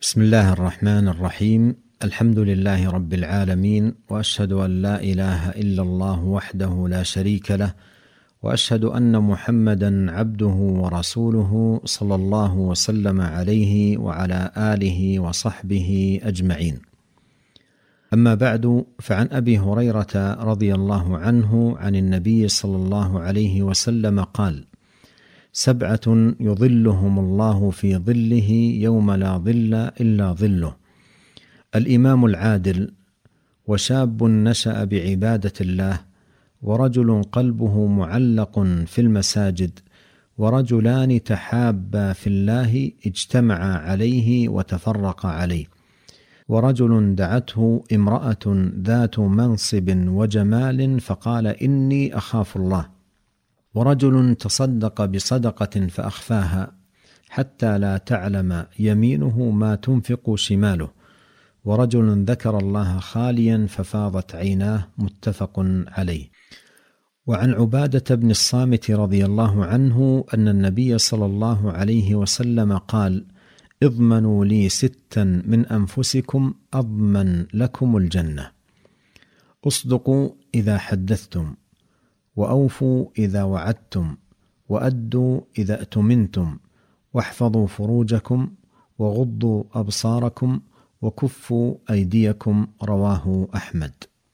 بسم الله الرحمن الرحيم. الحمد لله رب العالمين، وأشهد أن لا إله إلا الله وحده لا شريك له، وأشهد أن محمدا عبده ورسوله صلى الله وسلم عليه وعلى آله وصحبه أجمعين. أما بعد، فعن أبي هريرة رضي الله عنه عن النبي صلى الله عليه وسلم قال: 7 يظلهم الله في ظله يوم لا ظل إلا ظله: الإمام العادل، وشاب نشأ بعبادة الله، ورجل قلبه معلق في المساجد، ورجلان تحابا في الله اجتمعا عليه وتفرقا عليه، ورجل دعته امرأة ذات منصب وجمال فقال: إني أخاف الله، ورجل تصدق بصدقة فأخفاها حتى لا تعلم يمينه ما تنفق شماله، ورجل ذكر الله خاليا ففاضت عيناه. متفق عليه. وعن عبادة بن الصامت رضي الله عنه أن النبي صلى الله عليه وسلم قال: اضمنوا لي 6 من أنفسكم أضمن لكم الجنة: اصدقوا إذا حدثتم، وأوفوا إذا وعدتم، وأدوا إذا اؤتمنتم، واحفظوا فروجكم، وغضوا أبصاركم، وكفوا أيديكم. رواه أحمد.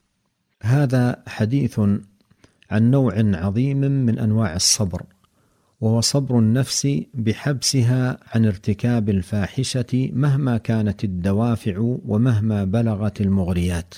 هذا حديث عن نوع عظيم من أنواع الصبر، وهو صبر النفس بحبسها عن ارتكاب الفاحشة مهما كانت الدوافع ومهما بلغت المغريات.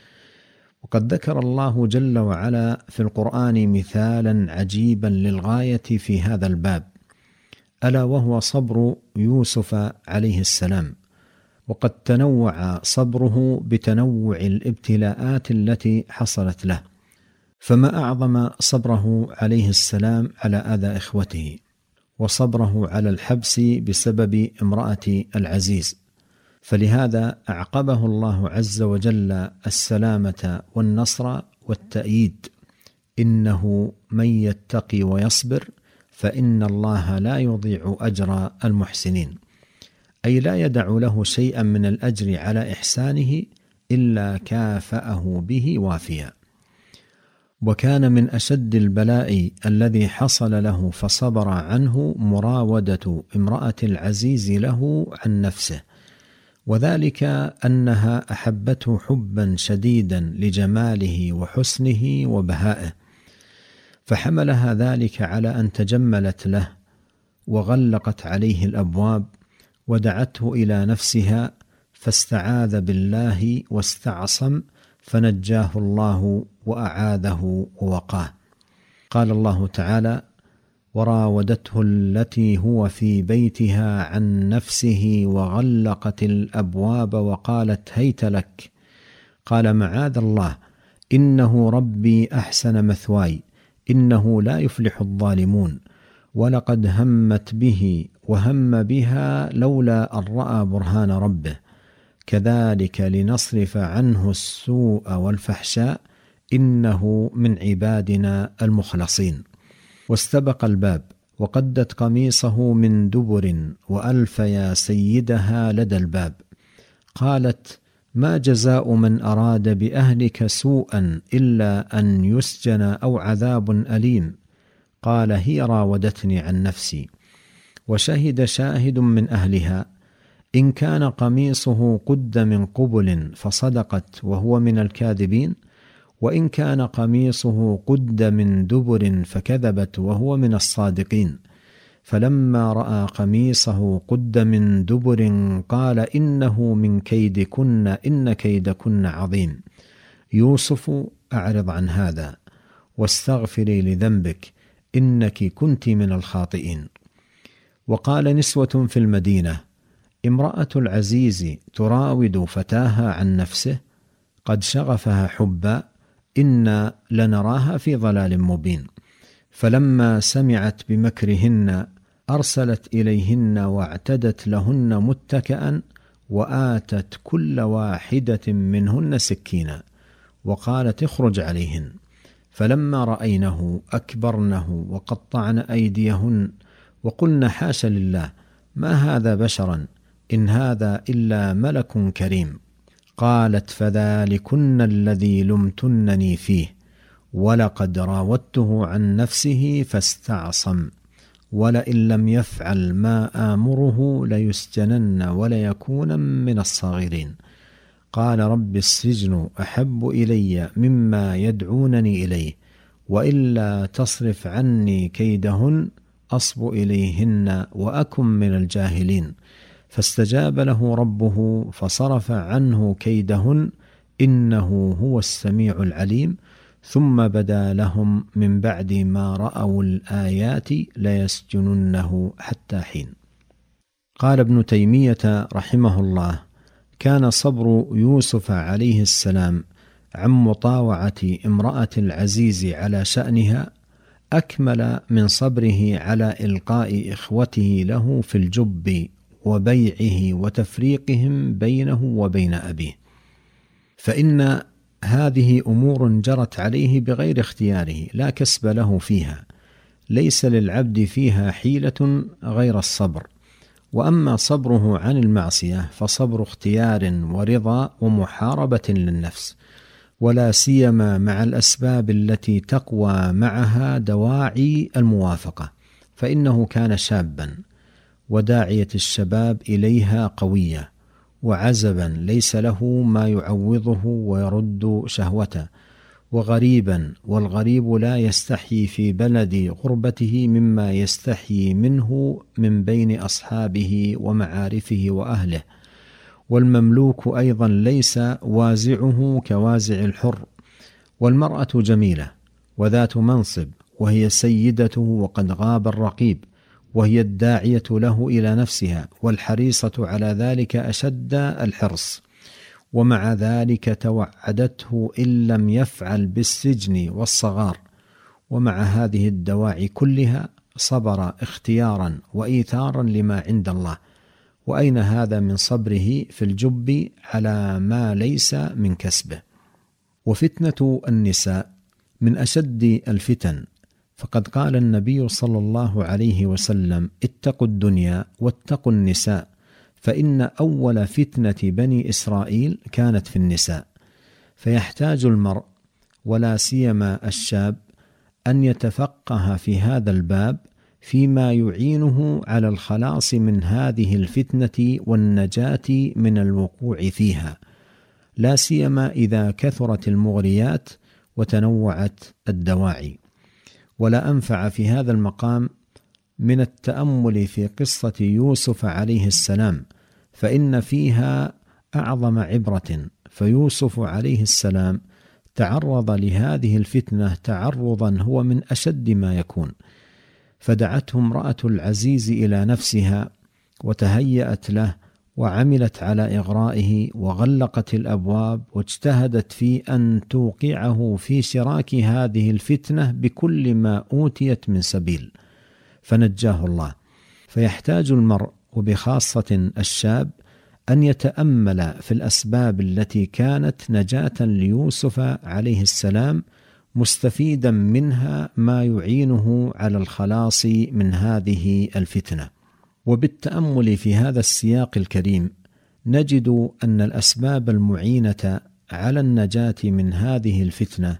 وقد ذكر الله جل وعلا في القرآن مثالا عجيبا للغاية في هذا الباب، ألا وهو صبر يوسف عليه السلام. وقد تنوع صبره بتنوع الابتلاءات التي حصلت له، فما أعظم صبره عليه السلام على أذى إخوته، وصبره على الحبس بسبب امرأة العزيز. فلهذا أعقبه الله عز وجل السلامة والنصر والتأييد: إنه من يتقي ويصبر فإن الله لا يضيع أجر المحسنين، أي لا يدع له شيئا من الأجر على إحسانه إلا كافأه به وافيا. وكان من أشد البلاء الذي حصل له فصبر عنه مراودة امرأة العزيز له عن نفسه، وذلك أنها أحبته حبا شديدا لجماله وحسنه وبهائه، فحملها ذلك على أن تجملت له وغلقت عليه الأبواب ودعته إلى نفسها، فاستعاذ بالله واستعصم فنجاه الله وأعاذه ووقاه. قال الله تعالى: وراودته التي هو في بيتها عن نفسه وغلقت الأبواب وقالت هيت لك. قال: معاذ الله، إنه ربي أحسن مثواي، إنه لا يفلح الظالمون، ولقد همت به وهم بها لولا أن رأى برهان ربه، كذلك لنصرف عنه السوء والفحشاء، إنه من عبادنا المخلصين. واستبق الباب وقدت قميصه من دبر وألف يا سيدها لدى الباب. قالت: ما جزاء من أراد بأهلك سوءا إلا أن يسجن أو عذاب أليم؟ قال: هي راودتني عن نفسي. وشهد شاهد من أهلها إن كان قميصه قد من قبل فصدقت وهو من الكاذبين، وإن كان قميصه قد من دبر فكذبت وهو من الصادقين. فلما رأى قميصه قد من دبر قال: إنه من كيدكن، إن كيدكن عظيم. يوسف، أعرض عن هذا واستغفري لذنبك، إنك كنت من الخاطئين. وقال نسوة في المدينة: امرأة العزيز تراود فتاها عن نفسه، قد شغفها حبا، إنا لنراها في ضلال مبين. فلما سمعت بمكرهن أرسلت إليهن واعتدت لهن متكئا، وآتت كل واحدة منهن سكينا، وقالت: اخرج عليهن. فلما رأينه أكبرنه وقطعن أيديهن وقلن: حاش لله، ما هذا بشرا، إن هذا إلا ملك كريم. قالت: فذلكن الذي لمتنني فيه، ولقد راودته عن نفسه فاستعصم، ولئن لم يفعل ما آمره ليسجنن وليكون من الصاغرين. قال: رب السجن أحب إلي مما يدعونني إليه، وإلا تصرف عني كيدهن أصب إليهن وأكن من الجاهلين. فاستجاب له ربه فصرف عنه كيدهن، إنه هو السميع العليم. ثم بدا لهم من بعد ما رأوا الآيات ليسجننه حتى حين. قال ابن تيمية رحمه الله: كان صبر يوسف عليه السلام عن مطاوعة امرأة العزيز على شأنها أكمل من صبره على إلقاء إخوته له في الجب وبيعه وتفريقهم بينه وبين أبيه، فإن هذه أمور جرت عليه بغير اختياره لا كسب له فيها، ليس للعبد فيها حيلة غير الصبر. وأما صبره عن المعصية فصبر اختيار ورضا ومحاربة للنفس، ولا سيما مع الأسباب التي تقوى معها دواعي الموافقة، فإنه كان شابا وداعية الشباب إليها قوية، وعزبا ليس له ما يعوضه ويرد شهوته، وغريبا والغريب لا يستحيي في بلد غربته مما يستحيي منه من بين أصحابه ومعارفه وأهله، والمملوك أيضا ليس وازعه كوازع الحر. والمرأة جميلة وذات منصب وهي سيدته وقد غاب الرقيب، وهي الداعية له إلى نفسها والحريصة على ذلك أشد الحرص، ومع ذلك توعدته إن لم يفعل بالسجن والصغار. ومع هذه الدواعي كلها صبر اختيارا وإيثارا لما عند الله. وأين هذا من صبره في الجب على ما ليس من كسبه؟ وفتنة النساء من أشد الفتن، فقد قال النبي صلى الله عليه وسلم: اتقوا الدنيا واتقوا النساء، فإن أول فتنة بني إسرائيل كانت في النساء. فيحتاج المرء ولا سيما الشاب أن يتفقه في هذا الباب فيما يعينه على الخلاص من هذه الفتنة والنجاة من الوقوع فيها، لا سيما إذا كثرت المغريات وتنوعت الدواعي. ولا أنفع في هذا المقام من التأمل في قصة يوسف عليه السلام، فإن فيها أعظم عبرة. فيوسف عليه السلام تعرض لهذه الفتنة تعرضا هو من أشد ما يكون، فدعته امرأة العزيز إلى نفسها وتهيأت له وعملت على إغرائه وغلقت الأبواب واجتهدت في أن توقعه في شراك هذه الفتنة بكل ما أوتيت من سبيل، فنجاه الله. فيحتاج المرء وبخاصة الشاب أن يتأمل في الأسباب التي كانت نجاة ليوسف عليه السلام، مستفيدا منها ما يعينه على الخلاص من هذه الفتنة. وبالتأمل في هذا السياق الكريم نجد أن الأسباب المعينة على النجاة من هذه الفتنة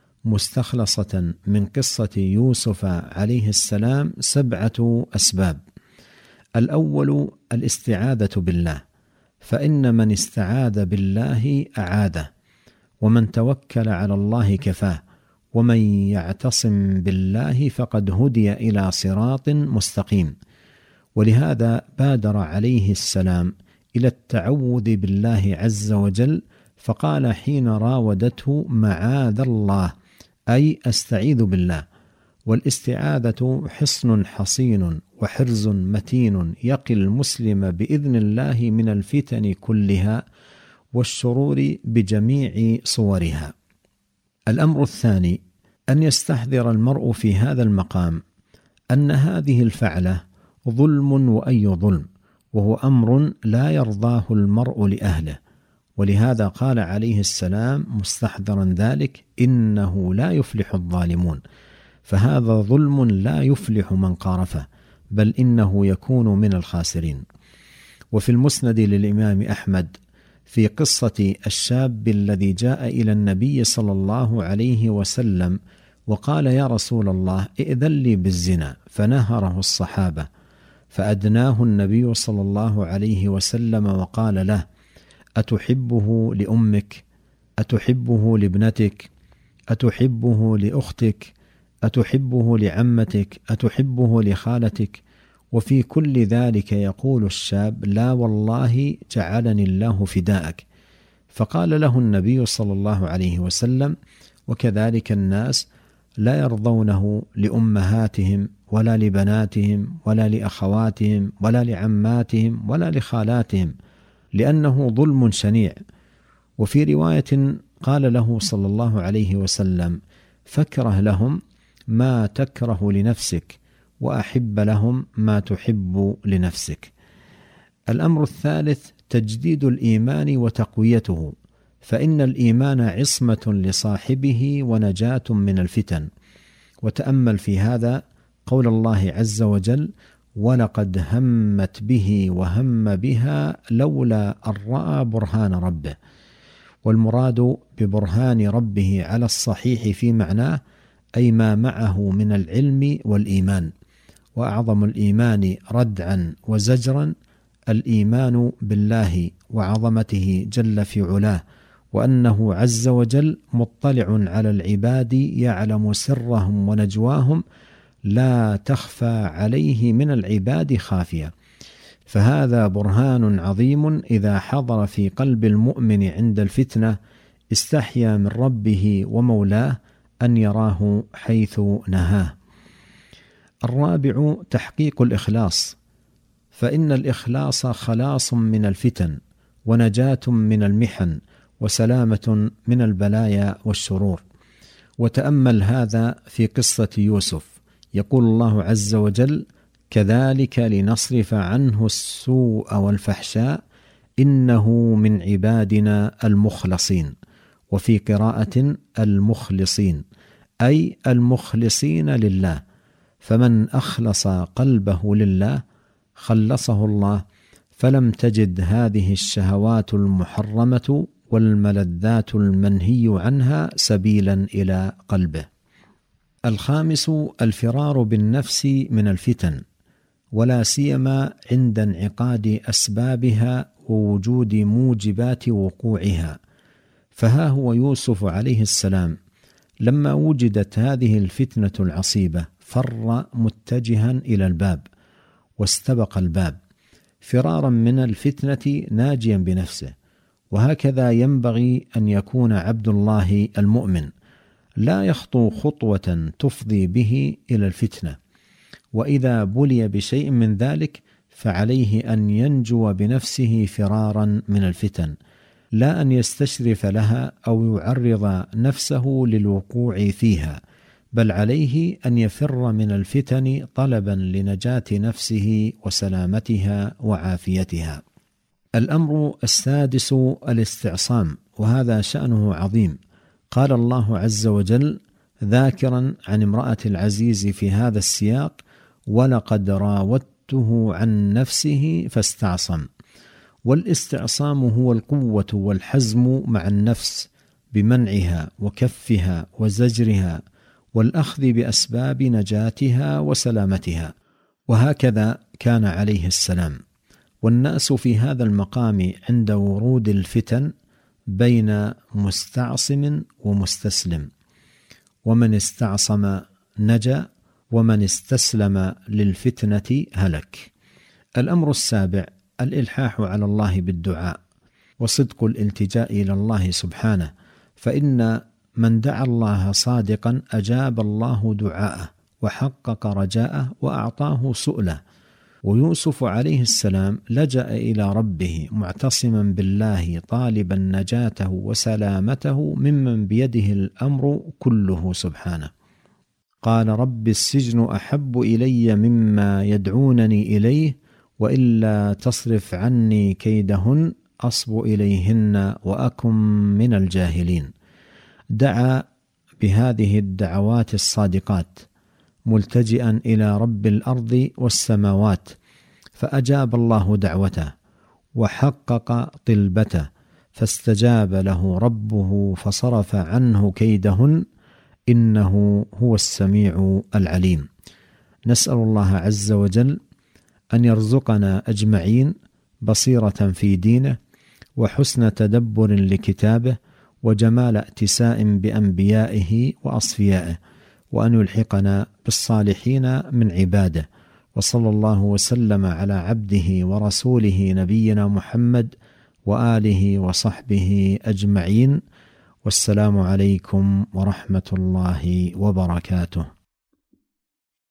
مستخلصة من قصة يوسف عليه السلام 7 أسباب. الأول الاستعاذة بالله، فإن من استعاذ بالله أعاذه، ومن توكل على الله كفاه، ومن يعتصم بالله فقد هدي إلى صراط مستقيم. ولهذا بادر عليه السلام إلى التعوذ بالله عز وجل، فقال حين راودته: معاذ الله، أي أستعيذ بالله. والاستعاذة حصن حصين وحرز متين يقي المسلم بإذن الله من الفتن كلها والشرور بجميع صورها. الأمر الثاني أن يستحضر المرء في هذا المقام أن هذه الفعلة ظلم، وأي ظلم، وهو أمر لا يرضاه المرء لأهله. ولهذا قال عليه السلام مستحضرا ذلك: إنه لا يفلح الظالمون. فهذا ظلم لا يفلح من قارفه، بل إنه يكون من الخاسرين. وفي المسند للإمام أحمد في قصة الشاب الذي جاء إلى النبي صلى الله عليه وسلم وقال: يا رسول الله، ائذن لي بالزنا، فنهره الصحابة، فأدناه النبي صلى الله عليه وسلم وقال له: أتحبه لأمك؟ أتحبه لابنتك؟ أتحبه لأختك؟ أتحبه لعمتك؟ أتحبه لخالتك؟ وفي كل ذلك يقول الشاب: لا والله، جعلني الله فداءك. فقال له النبي صلى الله عليه وسلم: وكذلك الناس لا يرضونه لأمهاتهم ولا لبناتهم ولا لأخواتهم ولا لعماتهم ولا لخالاتهم، لأنه ظلم شنيع. وفي رواية قال له صلى الله عليه وسلم: فاكره لهم ما تكره لنفسك، وأحب لهم ما تحب لنفسك. الأمر الثالث تجديد الإيمان وتقويته، فإن الإيمان عصمة لصاحبه ونجاة من الفتن. وتأمل في هذا قول الله عز وجل: ولقد همت به وهم بها لولا أن رأى برهان ربه. والمراد ببرهان ربه على الصحيح في معناه أي ما معه من العلم والإيمان. وأعظم الإيمان ردعا وزجرا الإيمان بالله وعظمته جل في علاه، وأنه عز وجل مطلع على العباد يعلم سرهم ونجواهم، لا تخفى عليه من العباد خافية. فهذا برهان عظيم إذا حضر في قلب المؤمن عند الفتنة استحيا من ربه ومولاه أن يراه حيث نهاه. الرابع تحقيق الإخلاص، فإن الإخلاص خلاص من الفتن ونجاة من المحن وسلامة من البلايا والشرور. وتأمل هذا في قصة يوسف، يقول الله عز وجل: كذلك لنصرف عنه السوء والفحشاء إنه من عبادنا المخلصين. وفي قراءة المخلصين، أي المخلصين لله، فمن أخلص قلبه لله خلصه الله، فلم تجد هذه الشهوات المحرمة والملذات المنهي عنها سبيلا إلى قلبه. الخامس الفرار بالنفس من الفتن، ولا سيما عند انعقاد أسبابها ووجود موجبات وقوعها. فها هو يوسف عليه السلام لما وجدت هذه الفتنة العصيبة فر متجها إلى الباب واستبق الباب فرارا من الفتنة ناجيا بنفسه. وهكذا ينبغي أن يكون عبد الله المؤمن، لا يخطو خطوة تفضي به إلى الفتنة، وإذا بلي بشيء من ذلك فعليه أن ينجو بنفسه فرارا من الفتن، لا أن يستشرف لها أو يعرض نفسه للوقوع فيها، بل عليه أن يفر من الفتن طلبا لنجاة نفسه وسلامتها وعافيتها. الأمر السادس الاستعصام، وهذا شأنه عظيم. قال الله عز وجل ذاكرا عن امرأة العزيز في هذا السياق: ولقد راودته عن نفسه فاستعصم. والاستعصام هو القوة والحزم مع النفس بمنعها وكفها وزجرها والأخذ بأسباب نجاتها وسلامتها. وهكذا كان عليه السلام. والناس في هذا المقام عند ورود الفتن بين مستعصم ومستسلم، ومن استعصم نجا ومن استسلم للفتنة هلك. الأمر السابع الإلحاح على الله بالدعاء وصدق الالتجاء إلى الله سبحانه، فإن من دعا الله صادقا أجاب الله دعاءه وحقق رجاءه وأعطاه سؤله. ويوسف عليه السلام لجأ إلى ربه معتصما بالله طالبا نجاته وسلامته ممن بيده الأمر كله سبحانه. قال: رب السجن أحب إلي مما يدعونني إليه، وإلا تصرف عني كيدهن أصب إليهن وأكن من الجاهلين. دعا بهذه الدعوات الصادقات ملتجئا إلى رب الأرض والسماوات، فأجاب الله دعوته وحقق طلبته، فاستجاب له ربه فصرف عنه كيدهن، إنه هو السميع العليم. نسأل الله عز وجل أن يرزقنا أجمعين بصيرة في دينه، وحسن تدبر لكتابه، وجمال ائتساء بأنبيائه وأصفيائه، وأن يلحقنا بالصالحين من عباده. وصلى الله وسلم على عبده ورسوله نبينا محمد وآله وصحبه أجمعين، والسلام عليكم ورحمة الله وبركاته.